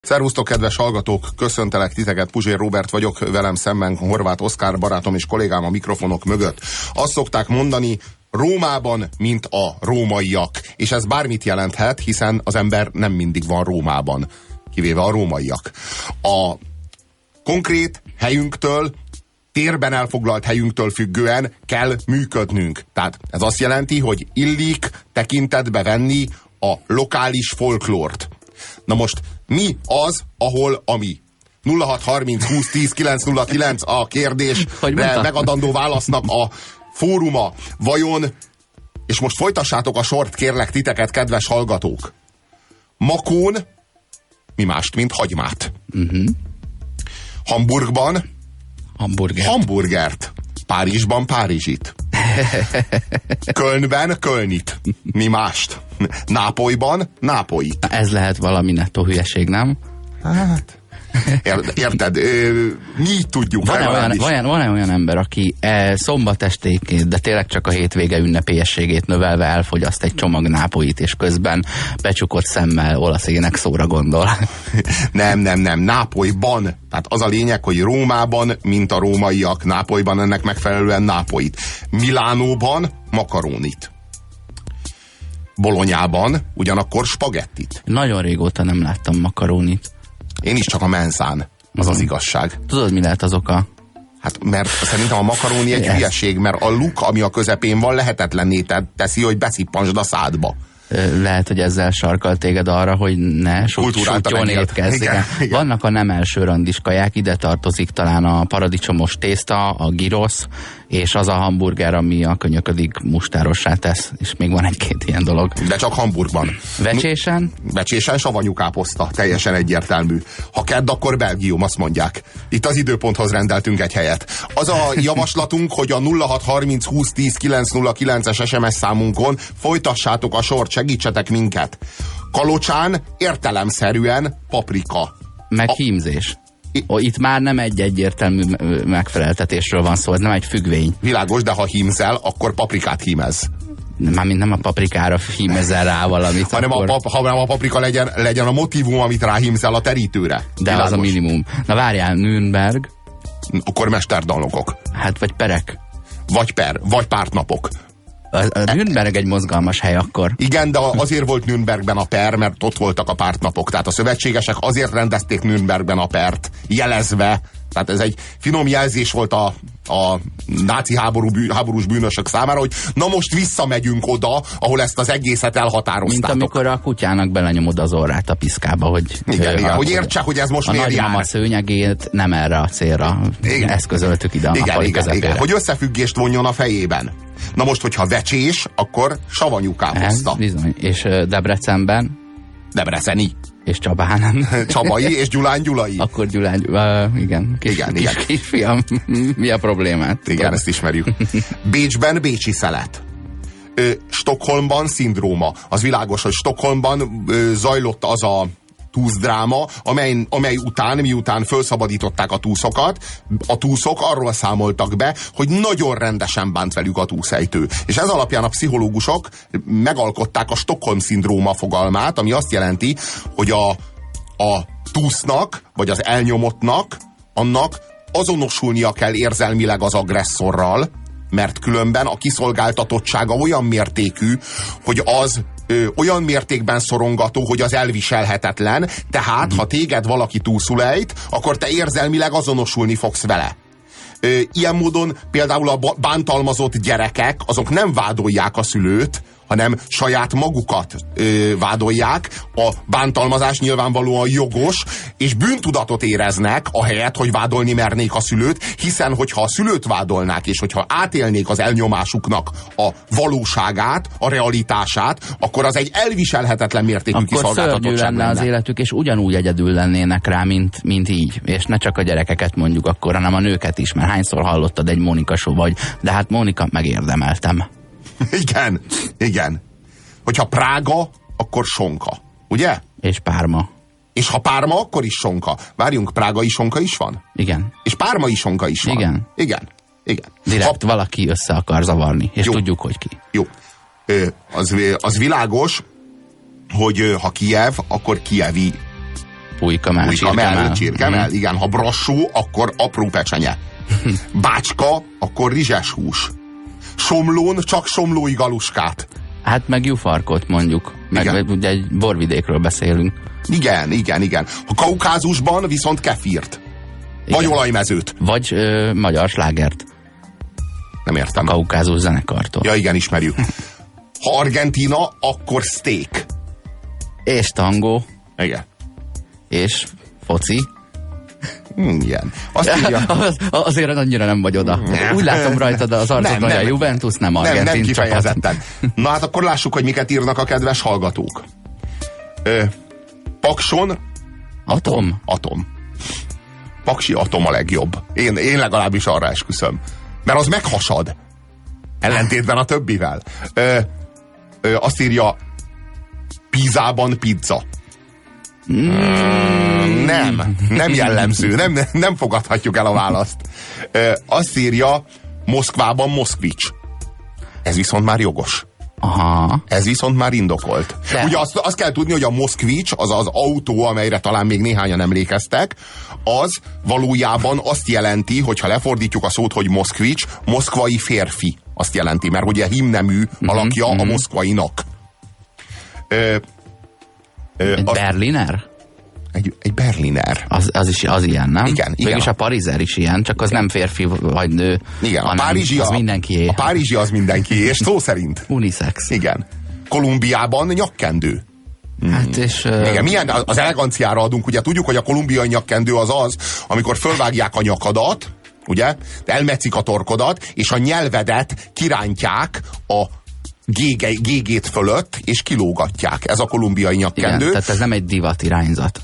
Szervusztok, kedves hallgatók! Köszöntelek titeket, Puzsér Róbert vagyok, velem szemben Horváth Oszkár barátom és kollégám a mikrofonok mögött. Azt szokták mondani, Rómában, mint a rómaiak. És ez bármit jelenthet, hiszen az ember nem mindig van Rómában, kivéve a rómaiak. A konkrét helyünktől, térben elfoglalt helyünktől függően kell működnünk. Tehát ez azt jelenti, hogy illik tekintetbe venni a lokális folklórt. Na most mi az, ahol ami? 0630 20 10 909 a kérdésre megadandó válasznak a fóruma. Vajon, és most folytassátok a sort, kérlek titeket, kedves hallgatók. Makón mi mást, mint hagymát. Hamburgban hamburgert. Párizsban párizsit. Kölnben kölnit. Mi mást? Nápolyban nápolyit. Ez lehet valami nettó hülyeség, nem? Hát... Érted? Mi így tudjuk. Van-e olyan ember, aki szombat esténként, de tényleg csak a hétvége ünnepélyességét növelve elfogyaszt egy csomag nápolyit, és közben becsukott szemmel olasz ének szóra gondol? Nem. Nápolyban. Tehát az a lényeg, hogy Rómában, mint a rómaiak, Nápolyban ennek megfelelően nápolyit. Milánóban makarónit. Bolonyában ugyanakkor spagettit. Nagyon régóta nem láttam makarónit. Én is csak a menszán. Az igazság. Tudod, mi lehet az oka? Hát mert szerintem a makaróni egy hülyeség, mert a luk, ami a közepén van, lehetetlenné teszi, hogy beszippansd a szádba. Lehet, hogy ezzel sarkal téged arra, hogy ne sútyon étkezz. Igen. Vannak a nem első randis kaják, ide tartozik talán a paradicsomos tészta, a gyrosz, és az a hamburger, ami a könyöködig mustárossá tesz. És még van egy-két ilyen dolog. De csak Hamburgban. Vecsésen? Vecsésen savanyú káposzta, teljesen egyértelmű. Ha kedd, akkor Belgium, azt mondják. Itt az időponthoz rendeltünk egy helyet. Az a javaslatunk, hogy a 0630 20 10 909-es SMS számunkon folytassátok a sort, segítsetek minket. Kalocsán értelemszerűen paprika. Meg hímzés. Itt már nem egy egyértelmű megfeleltetésről van szó, ez nem egy függvény. Világos, de ha hímzel, akkor paprikát hímez. Mármint nem a paprikára hímezel rá valamit. Hanem a paprika legyen a motívum, amit ráhímzel a terítőre. De világos. Az a minimum. Na várjál, Nürnberg. Akkor mesterdalnokok. Hát vagy perek. Vagy vagy pártnapok. A Nürnberg egy mozgalmas hely akkor. Igen, de azért volt Nürnbergben a per, mert ott voltak a pártnapok. Tehát a szövetségesek azért rendezték Nürnbergben a pert, jelezve. Tehát ez egy finom jelzés volt a náci háborús bűnösök számára, hogy na most visszamegyünk oda, ahol ezt az egészet elhatároztátok. Mint amikor a kutyának belenyomod az orrát a piszkába, hogy... Igen, hogy értse, hogy ez most miért jár. A nagymama szőnyegét nem erre a célra eszközöltük ide a nappali közepére. Igen, hogy összefüggést vonjon a fejében. Na most, hogyha vecsés, akkor savanyú káposzta. Bizony. És Debrecenben? Debreceni. És Csabán. Csabai és Gyulán Gyulai. Akkor Gyulán, igen. Igen. Kisfiam, mi a problémát? Igen, ezt ismerjük. Bécsben bécsi szelet. Stockholmban szindróma. Az világos, hogy Stockholmban zajlott az a túszdráma, amely után, miután felszabadították a túszokat, a túszok arról számoltak be, hogy nagyon rendesen bánt velük a túszejtő. És ez alapján a pszichológusok megalkották a Stockholm-szindróma fogalmát, ami azt jelenti, hogy a túsznak, vagy az elnyomottnak, annak azonosulnia kell érzelmileg az agresszorral, mert különben a kiszolgáltatottsága olyan mértékű, hogy az olyan mértékben szorongató, hogy az elviselhetetlen, tehát ha téged valaki túlszulejt, akkor te érzelmileg azonosulni fogsz vele. Ilyen módon például a bántalmazott gyerekek, azok nem vádolják a szülőt, hanem saját magukat vádolják. A bántalmazás nyilvánvalóan jogos, és bűntudatot éreznek, ahelyett, hogy vádolni mernék a szülőt, hiszen hogyha a szülőt vádolnák, és hogyha átélnék az elnyomásuknak a valóságát, a realitását, akkor az egy elviselhetetlen mértékű kiszolgáltatottság lenne. Akkor szörnyű lenne az életük, és ugyanúgy egyedül lennének rá, mint így. És ne csak a gyerekeket mondjuk akkor, hanem a nőket is, mert hányszor hallottad egy Mónika show vagy, de hát Mónika, megérdemeltem. Igen. Hogyha Prága, akkor sonka. Ugye? És Párma. És ha Párma, akkor is sonka. Várjunk, prágai sonka is van? Igen. És pármai sonka is van? Igen. Direkt valaki össze akar zavarni, és jó. Tudjuk, hogy ki. Jó. Az világos, hogy ha Kijev, akkor kijevi Pulykkamell, csirkemell, igen. Ha brassó, akkor apró pecsenye. Bácska, akkor rizses hús. Somlón csak somlói galuskát. Hát meg jufarkot mondjuk. Meg ugye egy borvidékről beszélünk. Igen. A Kaukázusban viszont kefírt. Igen. Vagy olajmezőt. Vagy magyar slágert. Nem értem. A Kaukázus zenekartól. Ja, igen, ismerjük. Ha Argentína, akkor steak. És tangó. Igen. És foci. Igen. Azt írja... Azért annyira nem vagy oda. Úgy látom rajtad az arcodon, hogy a Juventus nem argentin nem kifejezetten. Na hát akkor lássuk, hogy miket írnak a kedves hallgatók. Pakson Atom. Paksi Atom a legjobb. Én legalábbis arra esküszöm. Mert az meghasad. Ellentétben a többivel. Azt írja, Pízában pizza. Nem jellemző. Nem fogadhatjuk el a választ. Azt írja, Moszkvában Moszkvics. Ez viszont már jogos. Aha. Ez viszont már indokolt. De. Ugye azt kell tudni, hogy a Moszkvics, az az autó, amelyre talán még néhányan emlékeztek, az valójában azt jelenti, hogyha lefordítjuk a szót, hogy Moszkvics, moszkvai férfi azt jelenti, mert ugye himnemű alakja a moszkvainak. Egy berliner? Egy berliner. Az ilyen, nem? Igen. Mégis a parizer is ilyen, csak az nem férfi vagy nő. Igen, a párizsi az mindenkié. A párizsi az mindenkié, és szó szerint. Unisex. Igen. Kolumbiában nyakkendő. Hát és... Igen, milyen az eleganciára adunk, ugye tudjuk, hogy a kolumbiai nyakkendő az, amikor fölvágják a nyakadat, ugye, elmetszik a torkodat, és a nyelvedet kirántják a gégét fölött, és kilógatják. Ez a kolumbiai nyakkendő. Igen, tehát ez nem egy divat irányzat.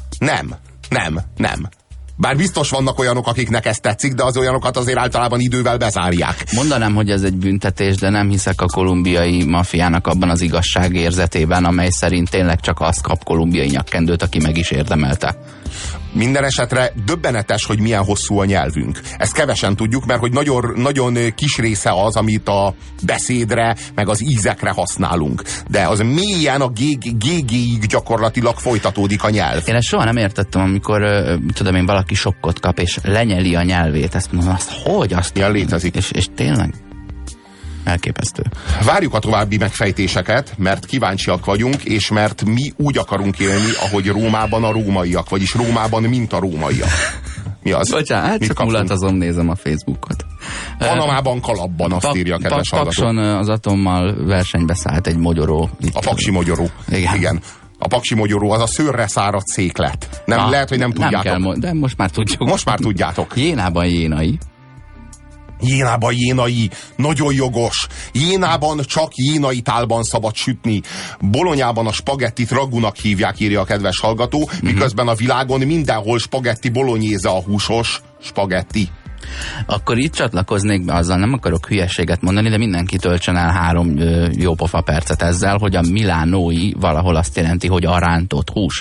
Nem. Bár biztos vannak olyanok, akiknek ez tetszik, de az olyanokat azért általában idővel bezárják. Mondanám, hogy ez egy büntetés, de nem hiszek a kolumbiai mafiának abban az igazságérzetében, amely szerint tényleg csak azt kap kolumbiai nyakkendőt, aki meg is érdemelte. Minden esetre döbbenetes, hogy milyen hosszú a nyelvünk. Ezt kevesen tudjuk, mert hogy nagyon kis része az, amit a beszédre, meg az ízekre használunk. De az mélyen a GG-ig gyakorlatilag folytatódik a nyelv. Én ezt soha nem értettem, amikor tudom én, valaki sokkot kap, és lenyeli a nyelvét. Ezt mondom, hogy azt... Ja, létezik. És tényleg? Elképesztő. Várjuk a további megfejtéseket, mert kíváncsiak vagyunk, és mert mi úgy akarunk élni, ahogy Rómában a rómaiak, vagyis Rómában, mint a rómaiak. Mi az? Bocsánat, csak mulatazom, nézem a Facebookot. Panamában kalapban, azt írja a kedves hallgató. Pakson az Atommal versenybe szállt egy mogyoró. A paksi mogyoró. Igen. A paksi mogyoró az a szőrre száradt széklet. Lehet, hogy nem tudjátok. Nem kell, de most már tudjuk. Most már tudjátok. Jénában jénai. Jénában jénai, nagyon jogos. Jénában csak jénai tálban szabad sütni. Bolonyában a spagettit ragunak hívják, írja a kedves hallgató, miközben a világon mindenhol spagetti bolonyéze a húsos spagetti. Akkor itt csatlakoznék be, azzal nem akarok hülyeséget mondani, de mindenki töltsön el 3 jópofa percet ezzel, hogy a milánói valahol azt jelenti, hogy a rántott hús.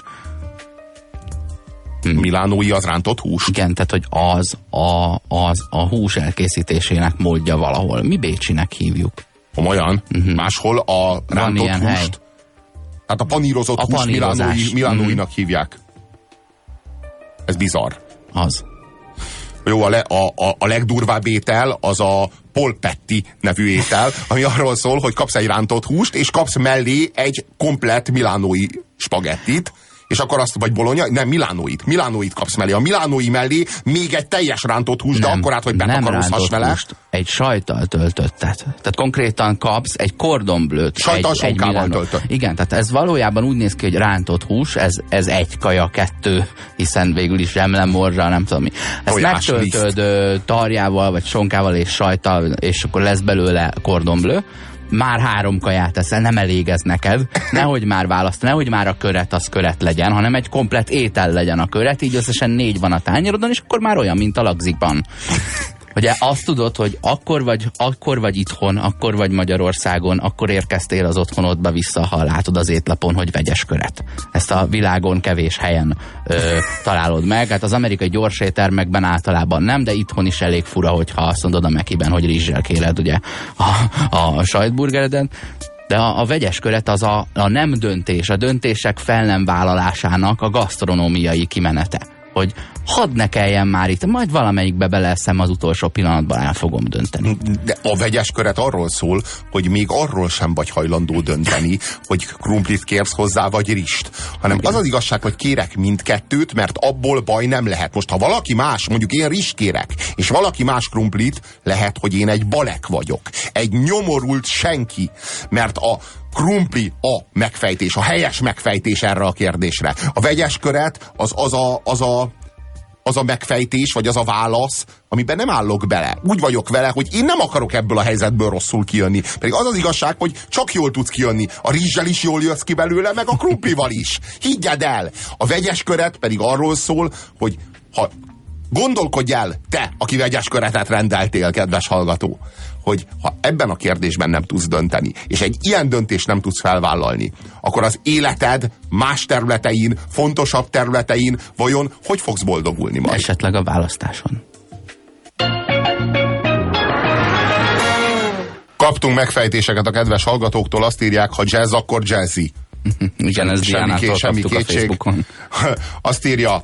Milánói az rántott hús? Igen, tehát hogy az a hús elkészítésének módja valahol. Mi bécsinek hívjuk. Komolyan? Máshol a rántott húst? Hely. Tehát a panírozott húst milánóinak hívják. Ez bizarr. Az. Jó, a legdurvább étel az a polpetti nevű étel, ami arról szól, hogy kapsz egy rántott húst, és kapsz mellé egy komplett milánói spagettit, és akkor azt, vagy bolonya, nem, milánóit kapsz mellé. A milánói mellé még egy teljes rántott hús, de akkorát, hogy betakarozhass vele. Húst, egy sajttal töltöttet. Tehát konkrétan kapsz egy kordonblőt. Sajttal sonkával töltött. Igen, tehát ez valójában úgy néz ki, hogy rántott hús, ez egy kaja, 2, hiszen végül is zsemlemorzsa, nem tudom mi. Ezt megtöltöd tarjával, vagy sonkával és sajttal, és akkor lesz belőle kordonblő. Már 3 kaját eszel, nem elég ez neked. Nehogy már választ, nehogy már a köret az köret legyen, hanem egy komplett étel legyen a köret, így összesen 4 van a tányérodon, és akkor már olyan, mint a lagzikban. Ugye azt tudod, hogy akkor vagy itthon, akkor vagy Magyarországon, akkor érkeztél az otthonodba vissza, ha látod az étlapon, hogy vegyes köret. Ezt a világon kevés helyen találod meg. Hát az amerikai gyors éttermekben általában nem, de itthon is elég fura, hogyha azt mondod a Mekiben, hogy rizssel kéred ugye a sajtburgereden. De a vegyes köret az a nem döntés, a döntések fel nem vállalásának a gasztronómiai kimenete. Hogy hadd ne kelljen már itt, majd valamelyikbe beleszem, az utolsó pillanatban el fogom dönteni. De a vegyes köret arról szól, hogy még arról sem vagy hajlandó dönteni, hogy krumplit kérsz hozzá, vagy rist. Hanem az az igazság, hogy kérek mindkettőt, mert abból baj nem lehet. Most ha valaki más, mondjuk én rist kérek, és valaki más krumplit, lehet, hogy én egy balek vagyok. Egy nyomorult senki. Mert a krumpli a megfejtés, a helyes megfejtés erre a kérdésre. A vegyes köret az a megfejtés, vagy az a válasz, amiben nem állok bele. Úgy vagyok vele, hogy én nem akarok ebből a helyzetből rosszul kijönni. Pedig az az igazság, hogy csak jól tudsz kijönni. A rizssel is jól jössz ki belőle, meg a krumplival is. Higgyed el! A vegyes köret pedig arról szól, hogy ha gondolkodj el, te, aki vegyes köretet rendeltél, kedves hallgató, hogy ha ebben a kérdésben nem tudsz dönteni, és egy ilyen döntést nem tudsz felvállalni, akkor az életed más területein, fontosabb területein vajon hogy fogsz boldogulni majd? Esetleg a választáson. Kaptunk megfejtéseket a kedves hallgatóktól, azt írják, ha jazz, akkor jazzy. Igen, ez Diánától kaptuk a Facebookon. Azt írja,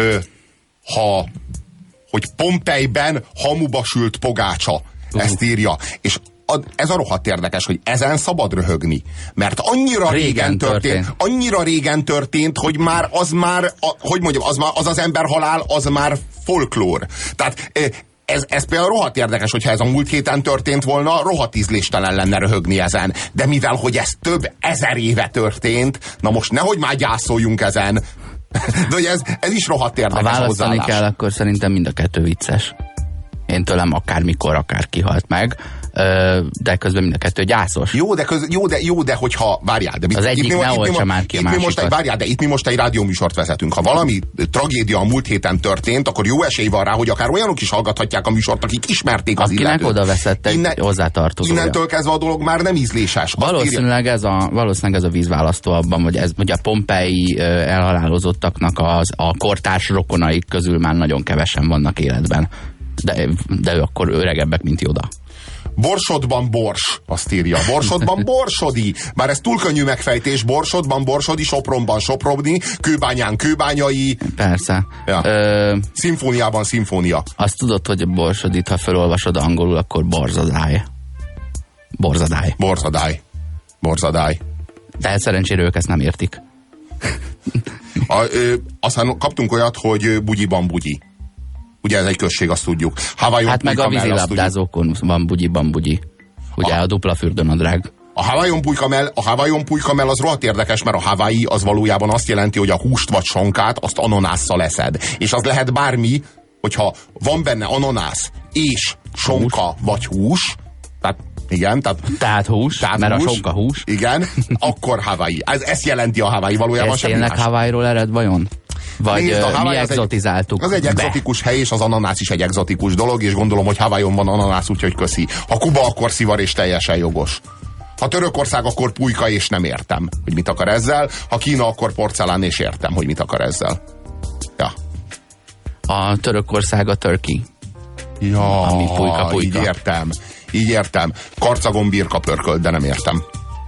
hogy Pompejben hamuba sült pogácsa. Ezt írja. És ez a rohadt érdekes, hogy ezen szabad röhögni. Mert annyira régen történt, hogy már hogy mondjam, az az emberhalál, az már folklór. Tehát ez például rohadt érdekes, hogyha ez a múlt héten történt volna, rohadt ízléstelen lenne röhögni ezen. De mivel, hogy ez több ezer éve történt, na most nehogy már gyászoljunk ezen. De hogy ez is rohadt érdekes hozzáállás. Ha választani kell, akkor szerintem mind a kettő vicces. Én tőlem akármikor, akár kihalt meg, de közben mind a kettő gyászos. Jó, de hogyha, várjál, de az egyik ne oltsa már ki a másikat. Várjál, de itt mi most egy rádióműsort vezetünk. Ha valami tragédia a múlt héten történt, akkor jó esély van rá, hogy akár olyanok is hallgathatják a műsort, akik ismerték az illetőt. Akinek oda veszett egy hozzátartozója. Innentől kezdve a dolog már nem ízléses. Valószínűleg ez a vízválasztó abban, hogy ez ugye a pompei elhalálozottaknak a kortárs rokonaik közül már nagyon kevesen vannak életben. De ő akkor öregebbek, mint Yoda. Borsodban bors, azt írja. Borsodban borsodi. Bár ez túl könnyű megfejtés. Borsodban borsodi, Sopronban soprobni, Kőbányán kőbányai. Persze. Ja. Szimfóniában szimfónia. Azt tudod, hogy a borsodit, ha felolvasod angolul, akkor borzadály. Borzadály. De szerencsére ők ezt nem értik. Aztán kaptunk olyat, hogy bugyiban bugyi. Ugye ez egy község, azt tudjuk. Hawaiion hát meg a vízilabdázókon van bugyi. Ugye a dupla fürdőnadrág. A Hawaiion pulykamell az rohadt érdekes, mert a Hawaii az valójában azt jelenti, hogy a húst vagy sonkát azt ananásszal eszed. És az lehet bármi, hogyha van benne ananász és sonka vagy hús, tehát hús, mert hús, a sonka hús. Igen, akkor Hawaii. Ez jelenti a Hawaii valójában. Ez tényleg Hawaiiról ered vajon? Vagy mi exotizáltuk? Az egy exotikus hely, és az ananász is egy exotikus dolog, és gondolom, hogy Hawaiion van ananász, úgyhogy köszi. Ha Kuba, akkor szivar, és teljesen jogos. Ha Törökország, akkor pulyka, és nem értem, hogy mit akar ezzel. Ha Kína, akkor porcelán, és értem, hogy mit akar ezzel. Ja. A Törökország a turkey. Ja, ami pulyka. Így értem. Karcagon birka pörkölt, de nem értem.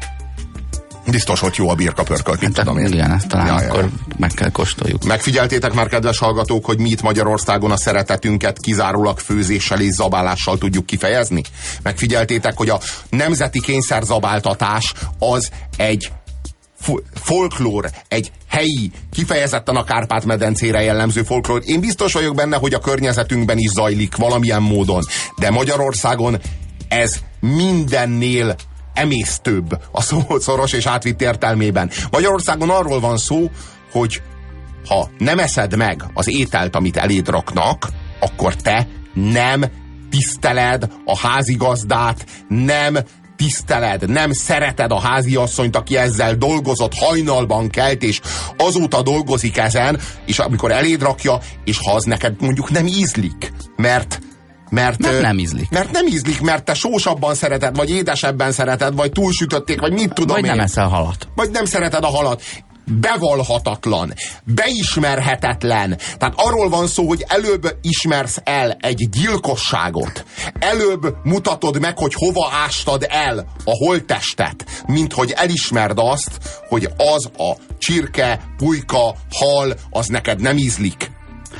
Biztos, hogy jó a birka pörkölt, mit tudom én. Igen, ezt talán akkor meg kell kóstoljuk. Megfigyeltétek már, kedves hallgatók, hogy mi itt Magyarországon a szeretetünket kizárólag főzéssel és zabálással tudjuk kifejezni? Megfigyeltétek, hogy a nemzeti kényszerzabáltatás az egy folklór, egy helyi, kifejezetten a Kárpát-medencére jellemző folklór. Én biztos vagyok benne, hogy a környezetünkben is zajlik valamilyen módon, de Magyarországon ez mindennél emésztőbb a szó szoros és átvitt értelmében. Magyarországon arról van szó, hogy ha nem eszed meg az ételt, amit eléd raknak, akkor te nem tiszteled a házigazdát, nem tiszteled, nem szereted a háziasszonyt, aki ezzel dolgozott, hajnalban kelt, és azóta dolgozik ezen, és amikor eléd rakja, és ha az neked mondjuk nem ízlik, mert nem ízlik. Mert nem ízlik, mert te sósabban szereted, vagy édesebben szereted, vagy túlsütötték, vagy mit tudom vagy én. Nem eszel halat. Vagy nem szereted a halat. bevallhatatlan, beismerhetetlen. Tehát arról van szó, hogy előbb ismersz el egy gyilkosságot, előbb mutatod meg, hogy hova ástad el a holttestet, mint hogy elismerd azt, hogy az a csirke, pulyka, hal, az neked nem ízlik.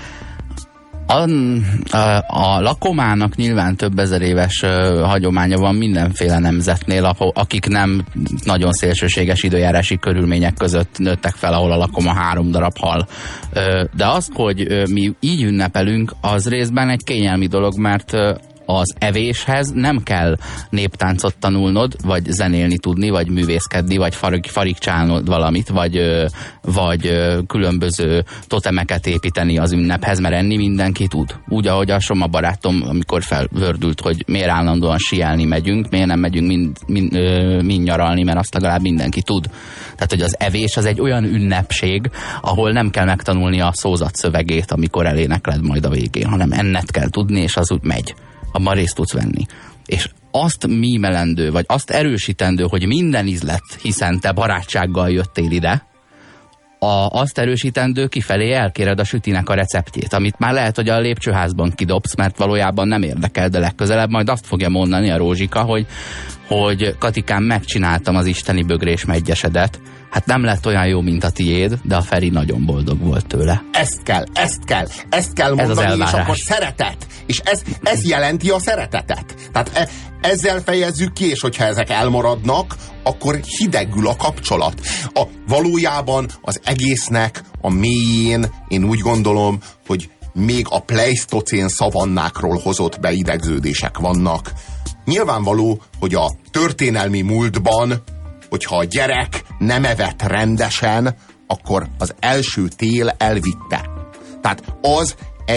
A lakomának nyilván több ezer éves hagyománya van mindenféle nemzetnél, akik nem nagyon szélsőséges időjárási körülmények között nőttek fel, ahol a lakoma 3 darab hal. De az, hogy mi így ünnepelünk, az részben egy kényelmi dolog, mert az evéshez nem kell néptáncot tanulnod, vagy zenélni tudni, vagy művészkedni, vagy farigcsálnod valamit, vagy különböző totemeket építeni az ünnephez, mert enni mindenki tud. Úgy, ahogy a Soma barátom, amikor felvördült, hogy miért állandóan síelni megyünk, miért nem megyünk mind nyaralni, mert azt legalább mindenki tud. Tehát, hogy az evés az egy olyan ünnepség, ahol nem kell megtanulni a szózat szövegét, amikor elénekled majd a végén, hanem ennet kell tudni, és az úgy megy. Abban részt tudsz venni. És azt mímelendő, vagy azt erősítendő, hogy minden ízlet, hiszen te barátsággal jöttél ide, azt erősítendő, kifelé elkéred a sütinek a receptjét, amit már lehet, hogy a lépcsőházban kidobsz, mert valójában nem érdekel, de legközelebb majd azt fogja mondani a Rózsika, hogy Katikám, megcsináltam az isteni bögrés meggyesedet. Hát nem lett olyan jó, mint a tiéd, de a Feri nagyon boldog volt tőle. Ezt kell mondani, és akkor szeretet. És ez jelenti a szeretetet. Tehát ezzel fejezzük ki, és hogyha ezek elmaradnak, akkor hidegül a kapcsolat. Valójában az egésznek a mélyén én úgy gondolom, hogy még a pleisztocén szavannákról hozott beidegződések vannak. Nyilvánvaló, hogy a történelmi múltban, hogyha a gyerek nem evett rendesen, akkor az első tél elvitte. Tehát az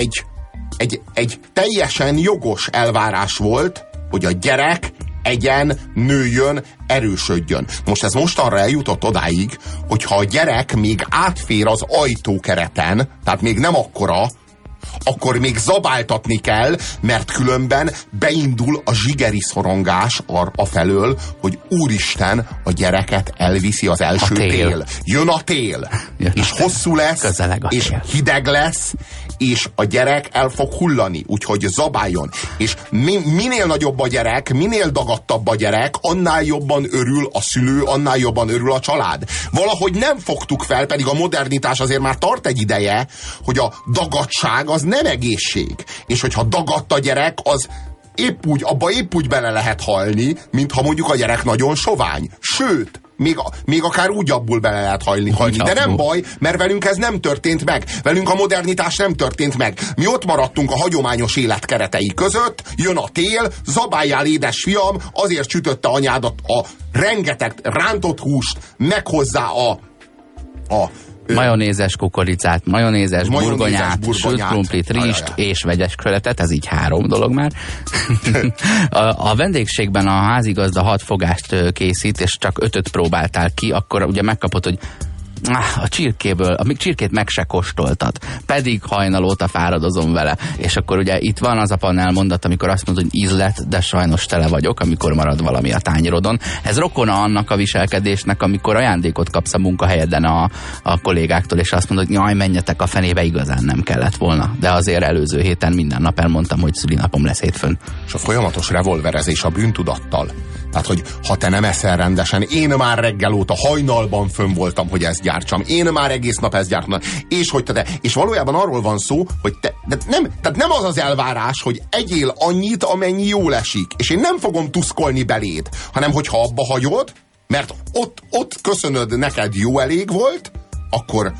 egy teljesen jogos elvárás volt, hogy a gyerek egyen, nőjön, erősödjön. Most ez mostanra eljutott odáig, hogyha a gyerek még átfér az ajtókereten, tehát még nem akkora, akkor még zabáltatni kell, mert különben beindul a zsigeri szorongás afelől, hogy úristen, a gyereket elviszi az első tél. Jön a tél. És hosszú lesz, és hideg lesz, és a gyerek el fog hullani, úgyhogy zabáljon. És minél nagyobb a gyerek, minél dagadtabb a gyerek, annál jobban örül a szülő, annál jobban örül a család. Valahogy nem fogtuk fel, pedig a modernitás azért már tart egy ideje, hogy a dagadtság az nem egészség. És hogyha dagadt a gyerek, az abba épp úgy bele lehet halni, mintha mondjuk a gyerek nagyon sovány. Sőt, még akár úgy abból bele lehet halni. De nem baj, mert velünk ez nem történt meg. Velünk a modernitás nem történt meg. Mi ott maradtunk a hagyományos élet keretei között, jön a tél, zabáljál édes fiam, azért sütötte anyádat a rengeteg rántott húst, meg hozzá a majonézes kukoricát, majonézes burgonyát, sült krumplit, rizst és vegyes köletet, ez így 3 dolog már. A vendégségben a házigazda 6 fogást készít, és csak 5-öt próbáltál ki, akkor ugye megkapod, hogy a csirkét meg se kóstoltad, pedig hajnal óta fáradozom vele. És akkor ugye itt van az a panel mondat, amikor azt mondod, hogy ízlet, de sajnos tele vagyok, amikor marad valami a tányérodon. Ez rokona annak a viselkedésnek, amikor ajándékot kapsz a munkahelyeden a kollégáktól, és azt mondod, hogy jaj, menjetek a fenébe, igazán nem kellett volna. De azért előző héten minden nap elmondtam, hogy szülinapom lesz hétfőn. És a folyamatos revolverezés a bűntudattal. Tehát, hogy ha te nem eszel rendesen, én már reggel óta hajnalban fönn voltam, hogy ezt gyártsam. Én már egész nap ezt gyártam. És hogy és valójában arról van szó, hogy tehát nem az az elvárás, hogy egyél annyit, amennyi jól esik. És én nem fogom tuszkolni beléd, hanem hogyha abba hagyod, mert ott köszönöd, neked jó elég volt, akkor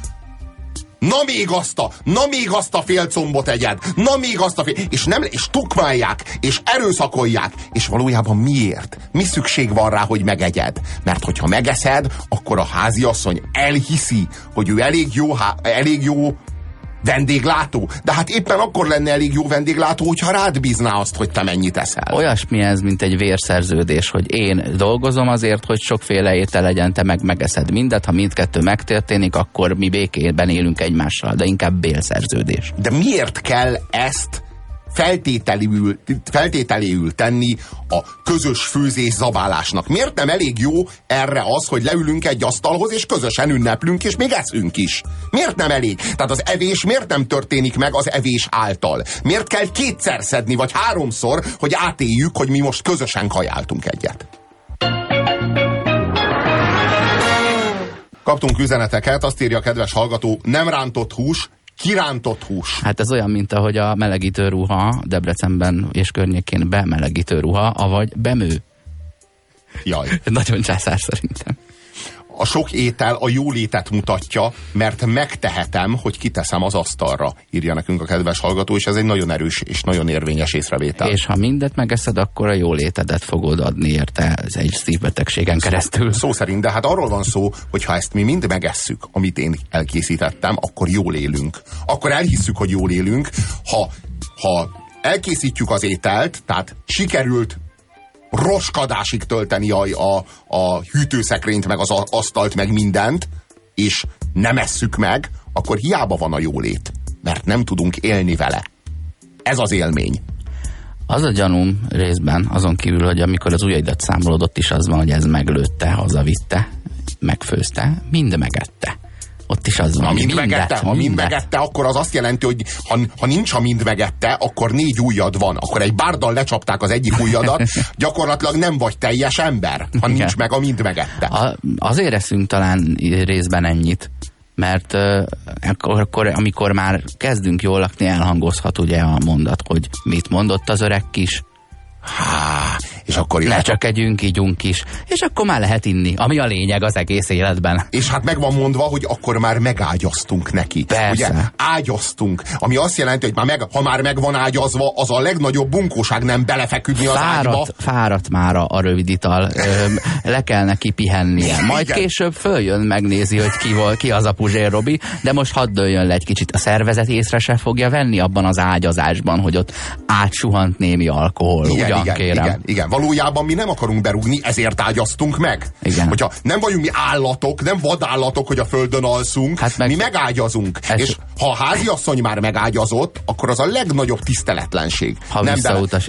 na még azt a fél combot egyed, és tukmálják, és erőszakolják, és valójában miért? Mi szükség van rá, hogy megegyed? Mert hogyha megeszed, akkor a háziasszony elhiszi, hogy ő elég jó vendéglátó. De hát éppen akkor lenne elég jó vendéglátó, hogyha rád bízná azt, hogy te mennyit eszel. Olyasmi ez, mint egy vérszerződés, hogy én dolgozom azért, hogy sokféle étel legyen, te megeszed mindet, ha mindkettő megtörténik, akkor mi békében élünk egymással, de inkább bélszerződés. De miért kell ezt feltételéül tenni a közös főzés zabálásnak. Miért nem elég jó erre az, hogy leülünk egy asztalhoz, és közösen ünneplünk, és még eszünk is? Miért nem elég? Tehát az evés miért nem történik meg az evés által? Miért kell kétszer szedni, vagy háromszor, hogy átéljük, hogy mi most közösen kajáltunk egyet? Kaptunk üzeneteket, azt írja a kedves hallgató, nem rántott hús, kirántott hús. Hát ez olyan, mint ahogy a melegítő ruha Debrecenben és környékén bemelegítő ruha, avagy bemő. Jaj. Nagyon császár szerintem. A sok étel a jólétet mutatja, mert megtehetem, hogy kiteszem az asztalra, írja nekünk a kedves hallgató, és ez egy nagyon erős és nagyon érvényes észrevétel. És ha mindet megeszed, akkor a jólétedet fogod adni érte egy szívbetegségen keresztül. Szó szerint, de hát arról van szó, hogy ha ezt mi mind megesszük, amit én elkészítettem, akkor jól élünk. Akkor elhisszük, hogy jól élünk. Ha elkészítjük az ételt, tehát sikerült roskadásig tölteni a hűtőszekrényt, meg az asztalt, meg mindent, és nem esszük meg, akkor hiába van a jólét, mert nem tudunk élni vele. Ez az élmény. Az a gyanúm részben, azon kívül, hogy amikor az ujjaidat számolod, ott is az van, hogy ez meglőtte, hazavitte, megfőzte, mind megette. Ott is az van. Ha mind megette, akkor az azt jelenti, hogy ha nincs a mind megette, akkor 4 ujjad van. Akkor egy bárdal lecsapták az egyik ujjadat, gyakorlatilag nem vagy teljes ember, ha nincs meg a mind megette. Azért eszünk talán részben ennyit, mert akkor, amikor már kezdünk jól lakni, elhangozhat ugye a mondat, hogy mit mondott az öreg kis. És akkor ne csak együnk, ígyunk is. És akkor már lehet inni, ami a lényeg az egész életben. És hát meg van mondva, hogy akkor már megágyaztunk neki. Persze. Ugye? Ágyaztunk. Ami azt jelenti, hogy ha már meg van ágyazva, az a legnagyobb bunkóság nem belefeküdni az ágyba. Fáradt már a rövid ital. Le kell neki pihennie. Majd igen. Később följön, megnézi, hogy ki az a Puzsér Robi, de most hadd dőljön le egy kicsit. A szervezet észre se fogja venni abban az ágyazásban, hogy ott átsuhant némi alkohol. Igen. Valójában mi nem akarunk berúgni, ezért ágyaztunk meg. Igen. Hogyha nem vagyunk mi állatok, nem vadállatok, hogy a földön alszunk, hát mi megágyazunk. És ha a háziasszony már megágyazott, akkor az a legnagyobb tiszteletlenség. Ha visszautas,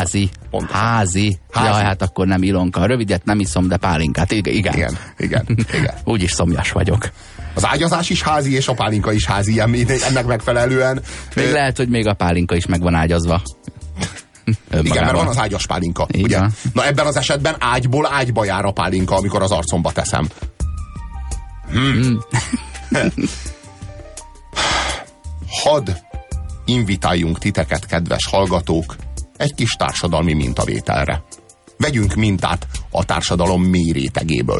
házi. Jaj, hát akkor nem Ilonka. A rövidet nem iszom, de pálinkát. Igen. Úgyis szomjas vagyok. Az ágyazás is házi, és a pálinka is házi, ennek megfelelően. Még lehet, hogy még a pálinka is meg van ágyazva. Igen, mert van az ágyas pálinka, ugye? Na ebben az esetben ágyból ágyba jár a pálinka, amikor az arcomba teszem. Hadd invitáljunk titeket, kedves hallgatók, egy kis társadalmi mintavételre. Vegyünk mintát a társadalom mély rétegéből.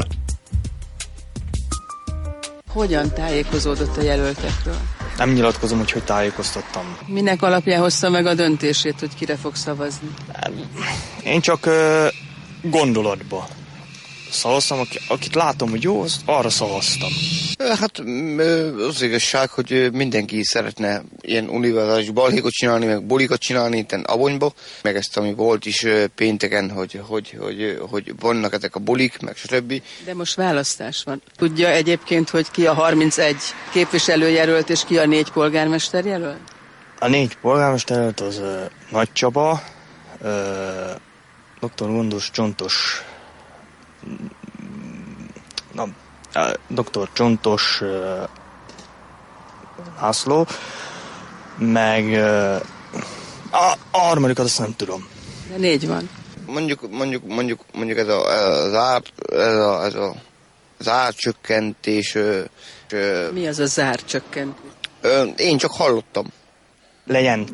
Hogyan tájékozódott a jelöltekről? Nem nyilatkozom, hogy tájékoztattam. Minek alapján hozta meg a döntését, hogy kire fog szavazni? Én csak gondolatba szavaztam, akit látom, hogy jó, arra szavaztam. Hát az igazság, hogy mindenki szeretne ilyen univerzális balhékot csinálni, meg bulikat csinálni itt Abonyba, meg ezt, ami volt is pénteken, hogy vannak ezek a bulik, meg stb. De most választás van. Tudja egyébként, hogy ki a 31 képviselőjelölt, és ki a 4 polgármesterjelölt? A 4 polgármesterjelölt az Nagy Csaba, Dr. Gondos Csontos, Dr. Csontos László, meg a harmadikat azt nem tudom. De 4 van. Mondjuk ez az árcsökkentés. Mi az az árcsökkentés? Én csak hallottam. Legyen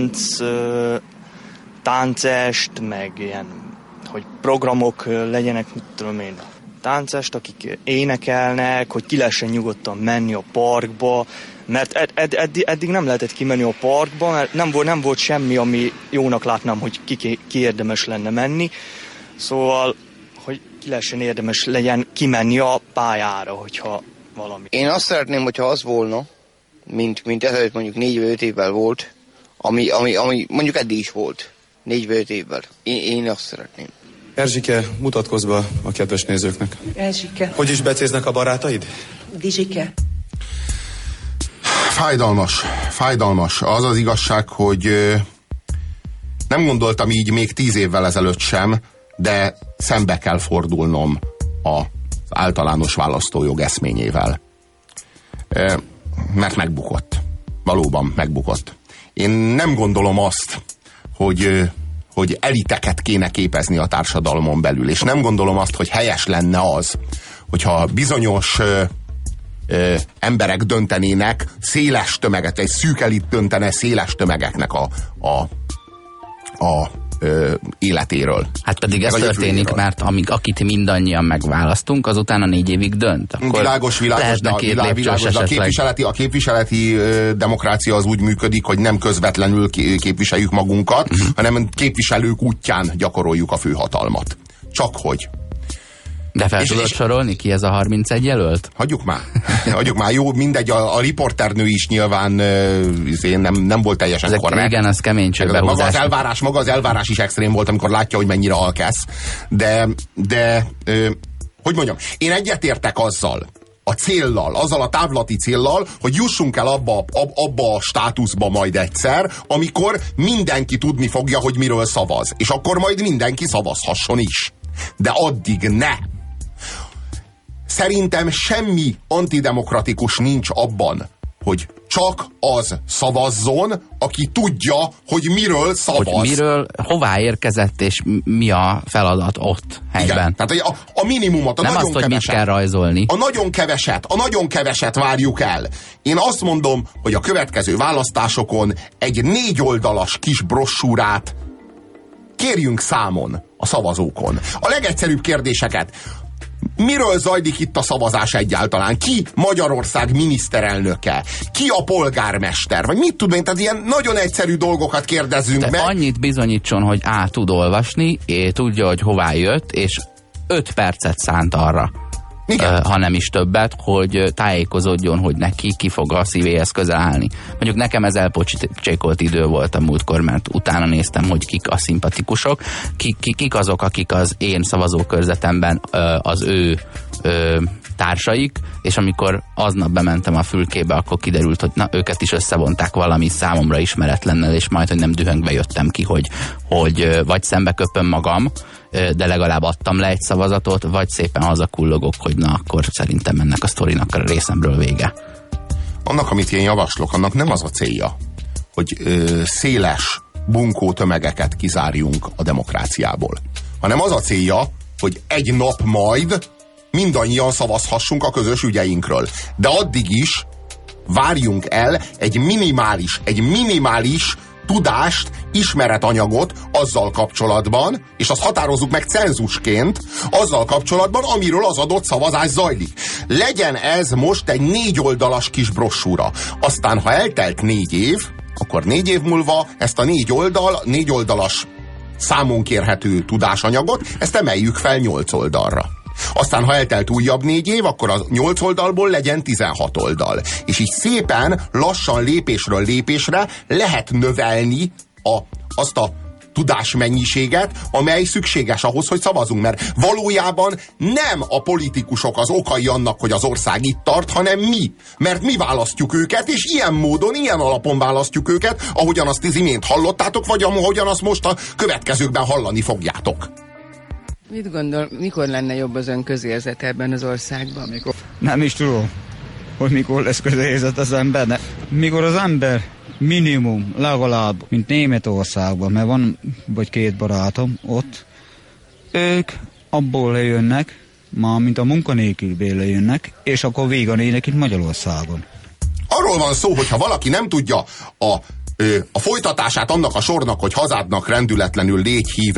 táncest, meg ilyen, hogy programok legyenek, mit tudom én, táncest, akik énekelnek, hogy ki lehessen nyugodtan menni a parkba, mert eddig nem lehetett kimenni a parkba, mert nem volt semmi, ami jónak látnám, hogy ki érdemes lenne menni. Szóval, hogy ki lehessen érdemes legyen kimenni a pályára, hogyha valami. Én azt szeretném, hogyha az volna, mint ezelőtt mondjuk 4-5 évvel volt, ami mondjuk eddig is volt, 4-5 évvel. Én azt szeretném. Erzsike, mutatkozz be a kedves nézőknek. Erzsike. Hogy is becéznek a barátaid? Dizsike. Fájdalmas. Az az igazság, hogy Nem gondoltam így még 10 évvel ezelőtt sem, de szembe kell fordulnom az általános választójog eszményével. Mert megbukott. Valóban megbukott. Én nem gondolom azt, hogy eliteket kéne képezni a társadalmon belül, és nem gondolom azt, hogy helyes lenne az, hogyha bizonyos emberek döntenének széles tömeget, egy szűk elit döntene széles tömegeknek a életéről. Hát pedig ez történik, mert akit mindannyian megválasztunk, azután a 4 évig dönt. Akkor világos, de a képviseleti demokrácia az úgy működik, hogy nem közvetlenül képviseljük magunkat, hanem képviselők útján gyakoroljuk a főhatalmat. Csak hogy. De fel tudod sorolni, ki ez a 31 jelölt? Hagyjuk már. Jó, mindegy, a riporternő is nyilván nem volt teljesen korrekt. Igen, az kemény csőbehúzás. Maga az elvárás is extrém volt, amikor látja, hogy mennyire alkesz. De hogy mondjam, én egyetértek azzal a távlati céllal, hogy jussunk el abba a státuszba majd egyszer, amikor mindenki tudni fogja, hogy miről szavaz. És akkor majd mindenki szavazhasson is. De addig ne! Szerintem semmi antidemokratikus nincs abban, hogy csak az szavazzon, aki tudja, hogy miről szavaz. Hogy hová érkezett, és mi a feladat ott helyben. Igen, tehát a minimumot, nem nagyon azt, hogy mit kell rajzolni. A nagyon keveset várjuk el. Én azt mondom, hogy a következő választásokon egy 4 oldalas kis brossúrát kérjünk számon a szavazókon. A legegyszerűbb kérdéseket. Miről zajlik itt a szavazás egyáltalán? Ki Magyarország miniszterelnöke? Ki a polgármester? Vagy mit tudom én? Tehát ilyen nagyon egyszerű dolgokat kérdezzünk meg. Annyit bizonyítson, hogy tud olvasni, tudja, hogy hová jött, és 5 percet szánt arra. Ha nem is többet, hogy tájékozódjon, hogy neki ki fog a szívéhez közel állni. Mondjuk nekem ez elpocsékolt idő volt a múltkor, mert utána néztem, hogy kik a szimpatikusok, kik azok, akik az én szavazókörzetemben az ő társaik, és amikor aznap bementem a fülkébe, akkor kiderült, hogy őket is összevonták valami számomra ismeretlennel, és majd, hogy nem dühöngve jöttem ki, hogy vagy szembe köpöm magam, de legalább adtam le egy szavazatot, vagy szépen hazakullogok, hogy akkor szerintem ennek a sztorinak a részemről vége. Annak, amit én javaslok, annak nem az a célja, hogy széles, bunkó tömegeket kizárjunk a demokráciából, hanem az a célja, hogy egy nap majd mindannyian szavazhassunk a közös ügyeinkről. De addig is várjunk el egy minimális tudást, ismeretanyagot azzal kapcsolatban, és azt határozzuk meg cenzusként, azzal kapcsolatban, amiről az adott szavazás zajlik. Legyen ez most egy 4 oldalas kis brossúra. Aztán, ha eltelt 4 év, akkor 4 év múlva ezt a 4 oldalas számon kérhető tudásanyagot, ezt emeljük fel 8 oldalra. Aztán, ha eltelt újabb 4 év, akkor a 8 oldalból legyen 16 oldal. És így szépen, lassan, lépésről lépésre lehet növelni azt a tudásmennyiséget, amely szükséges ahhoz, hogy szavazunk. Mert valójában nem a politikusok az okai annak, hogy az ország itt tart, hanem mi. Mert mi választjuk őket, és ilyen módon, ilyen alapon választjuk őket, ahogyan azt az imént hallottátok, vagy ahogyan azt most a következőkben hallani fogjátok. Mit gondol, mikor lenne jobb az ön közérzet ebben az országban? Mikor? Nem is tudom, hogy mikor lesz közérzet az embernek. Mikor az ember minimum, legalább, mint Németországban, mert van vagy 2 barátom ott, ők abból lejönnek, mint a munkanélkülből lejönnek, és akkor véganének itt Magyarországon. Arról van szó, hogyha valaki nem tudja a folytatását annak a sornak, hogy hazádnak rendületlenül légy híve, ...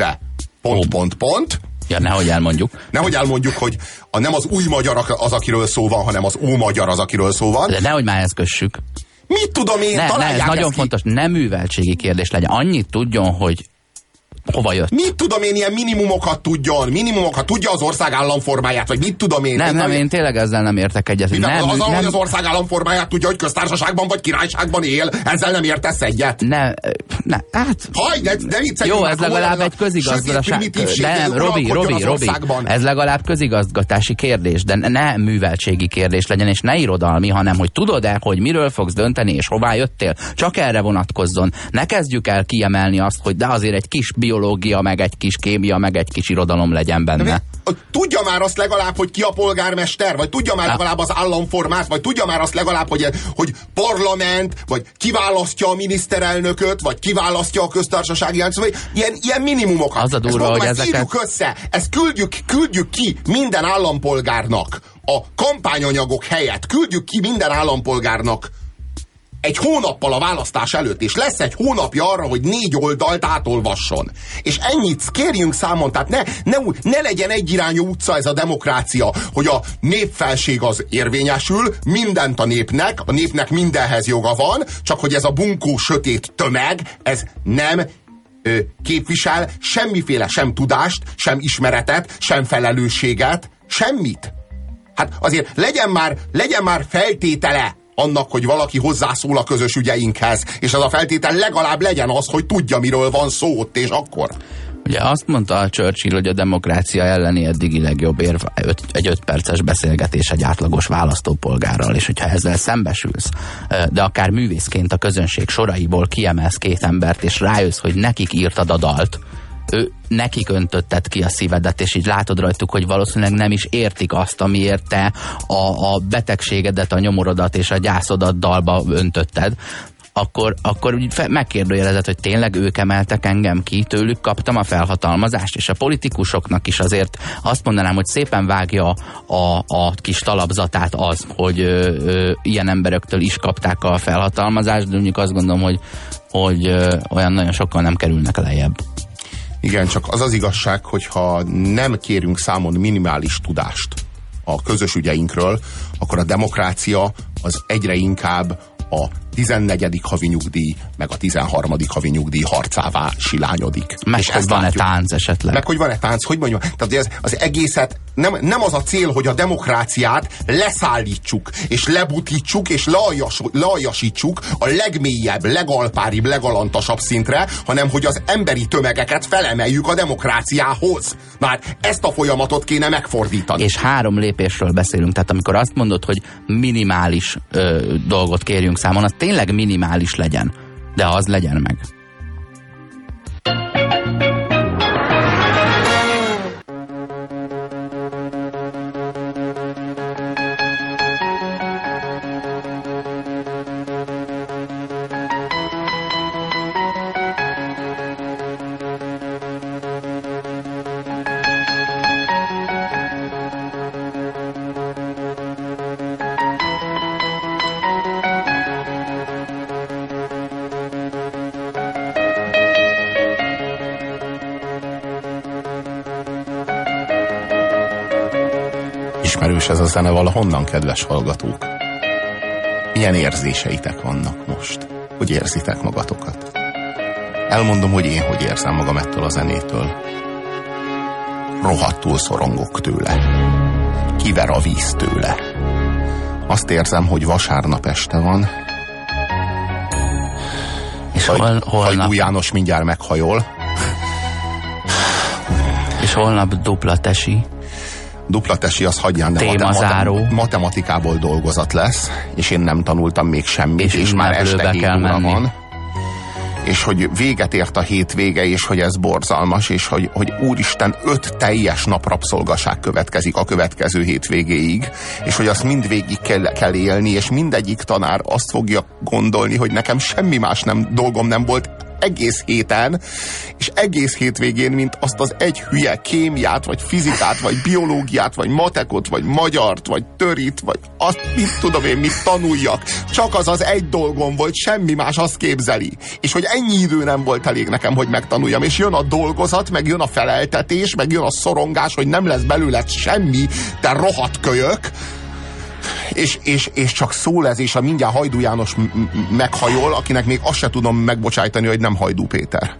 Ja, nehogy elmondjuk. Nehogy elmondjuk, hogy nem az új magyar az, akiről szó van, hanem az ómagyar az, akiről szó van. De nehogy már ezt kössük. Mit tudom én, találják ez nagyon fontos, nem műveltségi kérdés legyen. Annyit tudjon, hogy hova jött. Mit tudom én, ilyen minimumokat tudja az ország államformáját, vagy mit tudom én? Nem, én tényleg ezzel nem értek egyet. Hogy az ország államformáját tudja, hogy köztársaságban vagy királyságban él, ezzel nem értesz egyet? Jó, ez legalább egy közigazgatási... De nem, Robi, ez legalább közigazgatási kérdés, de ne műveltségi kérdés legyen, és ne irodalmi, hanem hogy tudod-e, hogy miről fogsz dönteni, és hová jöttél. Csak erre vonatkozzon. Ne kezdjük el kiemelni azt, hogy de azért egy kis biológia, meg egy kis kémia, meg egy kis irodalom legyen benne. Tudja már azt legalább, hogy ki a polgármester, vagy tudja már legalább az államformát, vagy tudja már azt legalább, hogy parlament, vagy kiválasztja a miniszterelnököt, vagy kiválasztja a köztársasági elnököt, vagy ilyen minimumokat. Az a durva, hogy ezeket... írjuk össze, ezt küldjük ki minden állampolgárnak a kampányanyagok helyett, küldjük ki minden állampolgárnak egy hónappal a választás előtt, és lesz egy hónapja arra, hogy 4 oldalt átolvasson. És ennyit kérjünk számon, tehát ne legyen egyirányú utca ez a demokrácia, hogy a népfelség az érvényesül, mindent a népnek mindenhez joga van, csak hogy ez a bunkó sötét tömeg, ez nem képvisel semmiféle sem tudást, sem ismeretet, sem felelősséget, semmit. Hát azért legyen már feltétele annak, hogy valaki hozzászól a közös ügyeinkhez, és ez a feltétel legalább legyen az, hogy tudja, miről van szó ott, és akkor. Ugye azt mondta a Churchill, hogy a demokrácia elleni eddigi legjobb érv egy 5 perces beszélgetés egy átlagos választópolgárral, és hogyha ezzel szembesülsz, de akár művészként a közönség soraiból kiemelsz 2 embert, és rájössz, hogy nekik írtad a dalt, nekik öntötted ki a szívedet, és így látod rajtuk, hogy valószínűleg nem is értik azt, amiért te a betegségedet, a nyomorodat és a gyászodat dalba öntötted, akkor megkérdőjelezed, hogy tényleg ők emeltek engem ki, tőlük kaptam a felhatalmazást, és a politikusoknak is azért azt mondanám, hogy szépen vágja a kis talapzatát az, hogy ilyen emberektől is kapták a felhatalmazást, de mondjuk azt gondolom, hogy olyan nagyon sokkal nem kerülnek lejjebb. Igen, csak az az igazság, hogyha nem kérünk számon minimális tudást a közös ügyeinkről, akkor a demokrácia az egyre inkább a 14. havi nyugdíj, meg a 13. havi nyugdíj harcává silányodik. Meg hogy van-e tánc esetleg? Meg hogy van-e tánc, hogy mondjam? Tehát az egészet nem az a cél, hogy a demokráciát leszállítsuk, és lebutítsuk, és lealjasítsuk a legmélyebb, legalpáribb, legalantasabb szintre, hanem hogy az emberi tömegeket felemeljük a demokráciához. Már ezt a folyamatot kéne megfordítani. És 3 lépésről beszélünk, tehát amikor azt mondod, hogy minimális dolgot kérjünk számon, az tényleg minimális legyen, de az legyen meg. Ismerős ez a zene valahonnan, kedves hallgatók? Milyen érzéseitek vannak most? Hogy érzitek magatokat? Elmondom, hogy én hogy érzem magam ettől a zenétől. Rohadtul szorongok tőle. Kiver a víz tőle. Azt érzem, hogy vasárnap este van, és Hajdú János mindjárt meghajol. És holnap dupla tesi. Dupla tesi, az hagyján, de matematikából dolgozat lesz, és én nem tanultam még semmit, és már este 7 óra van. És hogy véget ért a hétvége, és hogy ez borzalmas, és hogy úristen, 5 teljes nap rabszolgaság következik a következő hétvégéig, és hogy azt mindvégig kell élni, és mindegyik tanár azt fogja gondolni, hogy nekem semmi más dolgom nem volt egész héten, és egész hétvégén, mint azt az egy hülye kémiát, vagy fizikát, vagy biológiát, vagy matekot, vagy magyart, vagy törit, vagy azt mit tudom én, mit tanuljak. Csak az egy dolgom volt, semmi más, azt képzeli. És hogy ennyi idő nem volt elég nekem, hogy megtanuljam, és jön a dolgozat, meg jön a feleltetés, meg jön a szorongás, hogy nem lesz belőle semmi, te rohadt kölyök. És csak szól ez, és a mindjárt Hajdú János meghajol, akinek még azt se tudom megbocsájtani, hogy nem Hajdú Péter.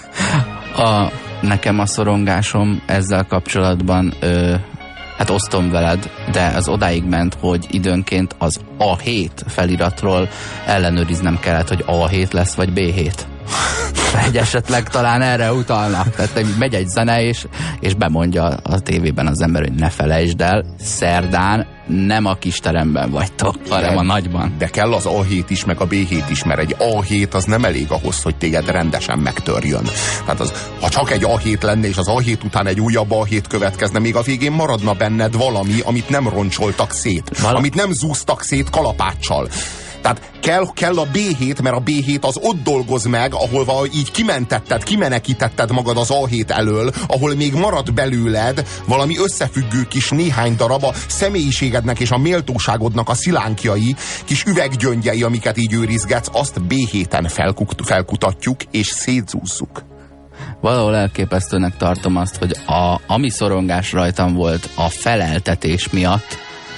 Nekem a szorongásom ezzel kapcsolatban hát osztom veled, de az odáig ment, hogy időnként az A7 feliratról ellenőriznem kellett, hogy A7 lesz, vagy B7. Vagy esetleg talán erre utalnak. Tehát megy egy zene, és bemondja a tévében az ember, hogy ne felejtsd el, szerdán nem a kis teremben vagytok, hanem a nagyban. De kell az A7 is, meg a B7 is, mert egy A7 az nem elég ahhoz, hogy téged rendesen megtörjön. Tehát ha csak egy A7 lenne, és az A7 után egy újabb A7 következne, még a végén maradna benned valami, amit nem roncsoltak szét. Amit nem zúztak szét kalapáccsal. Tehát kell a B7, mert a B7 az ott dolgoz meg, ahol így kimenekítetted magad az A7 elől, ahol még marad belőled valami összefüggő kis néhány darab a személyiségednek és a méltóságodnak a szilánkjai, kis üveggyöngyei, amiket így őrizgetsz, azt B7-en felkutatjuk és szétzúzzuk. Valahol elképesztőnek tartom azt, hogy ami szorongás rajtam volt a feleltetés miatt,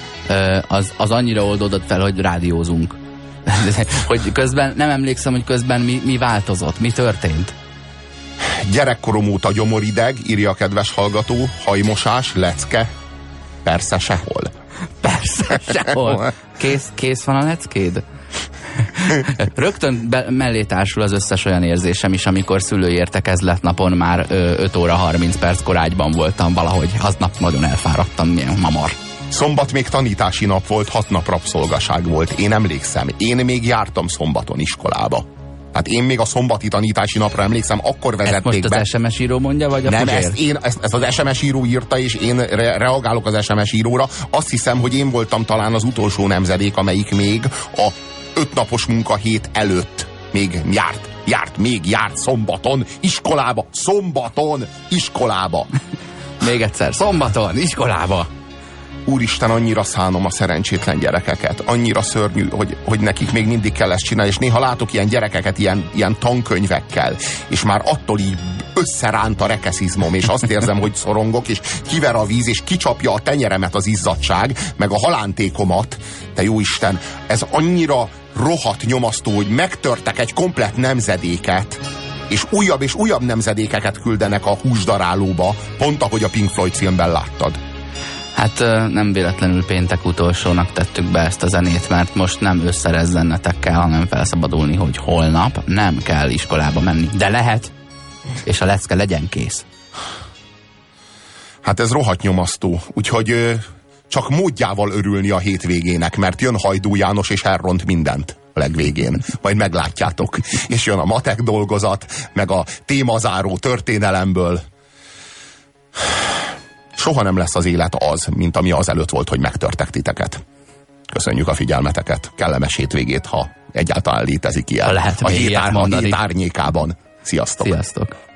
az annyira oldódott fel, hogy rádiózunk. Hogy közben, nem emlékszem, hogy közben mi változott, mi történt. Gyerekkorom óta gyomorideg, írja a kedves hallgató, hajmosás, lecke, persze sehol. Persze sehol. Kész van a leckéd? Rögtön mellé társul az összes olyan érzésem is, amikor szülői értekezletnapon már 5 óra 30 perckor ágyban voltam valahogy. Aznap nagyon elfáradtam, milyen mamar. Szombat még tanítási nap volt, 6 nap rabszolgaság volt. Én emlékszem, én még jártam szombaton iskolába. Hát én még a szombati tanítási napra emlékszem, akkor vezették be. Most az SMS író mondja, vagy a nem, ezt az SMS író írta, és én reagálok az SMS íróra. Azt hiszem, hogy én voltam talán az utolsó nemzedék, amelyik még a 5 napos munkahét előtt még járt szombaton iskolába. Szombaton iskolába. Még egyszer, szombaton iskolába. Úristen, annyira szánom a szerencsétlen gyerekeket. Annyira szörnyű, hogy nekik még mindig kell ezt csinálni, és néha látok ilyen gyerekeket ilyen tankönyvekkel, és már attól így összeránt a rekeszizmom, és azt érzem, hogy szorongok, és kiver a víz, és kicsapja a tenyeremet az izzadság, meg a halántékomat. Te jó Isten, ez annyira rohadt nyomasztó, hogy megtörtek egy komplett nemzedéket, és újabb nemzedékeket küldenek a húsdarálóba, pont ahogy a Pink Floyd filmben láttad. Hát nem véletlenül péntek utolsónak tettük be ezt a zenét, mert most nem összerezzennetek kell, hanem felszabadulni, hogy holnap nem kell iskolába menni. De lehet, és a lecke legyen kész. Hát ez rohadt nyomasztó, úgyhogy csak módjával örülni a hétvégének, mert jön Hajdú János és elront mindent a legvégén. Majd meglátjátok. És jön a matek dolgozat, meg a témazáró történelemből. Soha nem lesz az élet az, mint ami azelőtt volt, hogy megtörtek titeket. Köszönjük a figyelmeteket. Kellemes hétvégét, ha egyáltalán létezik ilyen. Lehet a hét árnyékában. Sziasztok! Sziasztok!